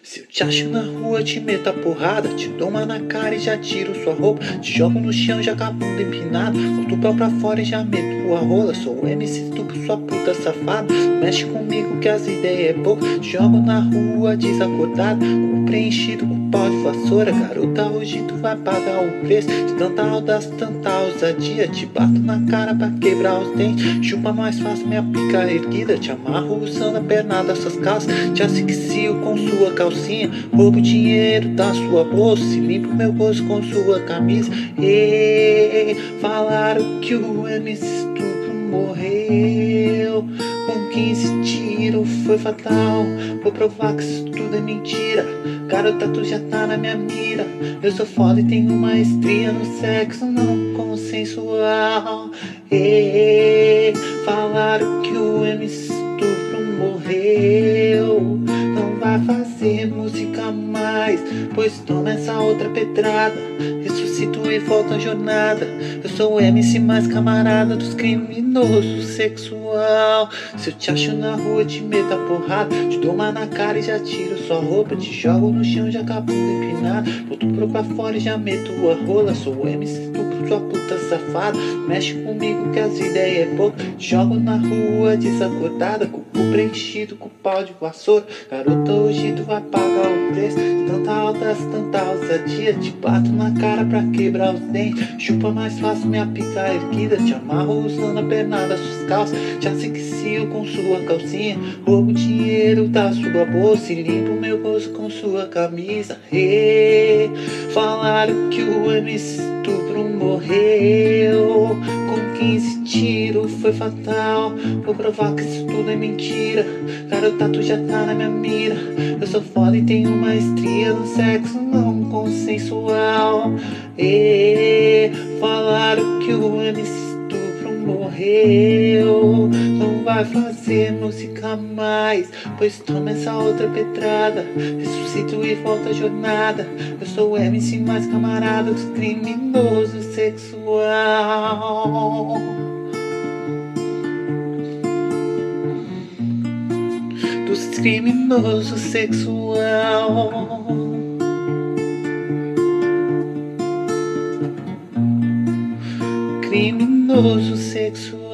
Se eu te acho na rua, te meto a porrada, te dou uma na cara e já tiro sua roupa, te jogo no chão já com a bunda empinada, solto o pé pra fora e já meto a rola. Sou o MC estupro, sua puta safada, mexe comigo que as ideias é pouco. Te jogo na rua desacordado, com preenchido com pau de vassoura. Garota, hoje tu vai pagar o preço de tanta audácia, tanta ousadia. Te bato na cara pra quebrar os dentes, chupa mais fácil minha pica erguida. Te amarro usando a perna das suas calças, te asfixio com sua calcinha, roubo dinheiro da sua bolsa e limpo meu rosto com sua camisa. E falaram que o MC Estupro morreu com 15 tiros, foi fatal. Vou provar que isso tudo é mentira. Garota, tu já tá na minha mira. Eu sou foda e tenho maestria no sexo não consensual. E falaram que o MC Estupro morreu, não vai fazer música mais, pois toma essa outra pedrada. Ressuscito e volto à jornada. Eu sou o MC mais camarada dos criminosos sexual. Se eu te acho na rua, te meto a porrada, te dou uma na cara e já tiro sua roupa, te jogo no chão já com a bunda empinada, boto pro pra fora e já meto a rola. Sou o MC estupro, sua puta safada, mexe comigo que as ideias é pouco. Te jogo na rua desacordada, com o cu preenchido com pau de vassoura. Garota, hoje tu vai pagar o preço, tanta audácia, tanta ousadia. Te bato na cara pra quebrar os dentes, chupa mais fácil minha pica erguida. Te amarro usando a perna das suas calças, te asfixio com sua calcinha, roubo dinheiro da sua bolsa e limpo meu rosto com sua camisa. E falaram que o MC Estupro morreu com 15 tiros, foi fatal. Vou provar que isso tudo é mentira. Garota, tu já tá na minha mira. Eu sou foda e tenho maestria no sexo não consensual. E falaram que o MC Estupro morreu, não vai fazer música mais, pois toma essa outra pedrada. Ressuscito e volto à jornada. Eu sou o MC mais camarada dos criminosos sexual. Dos criminosos sexual. Criminoso sexual.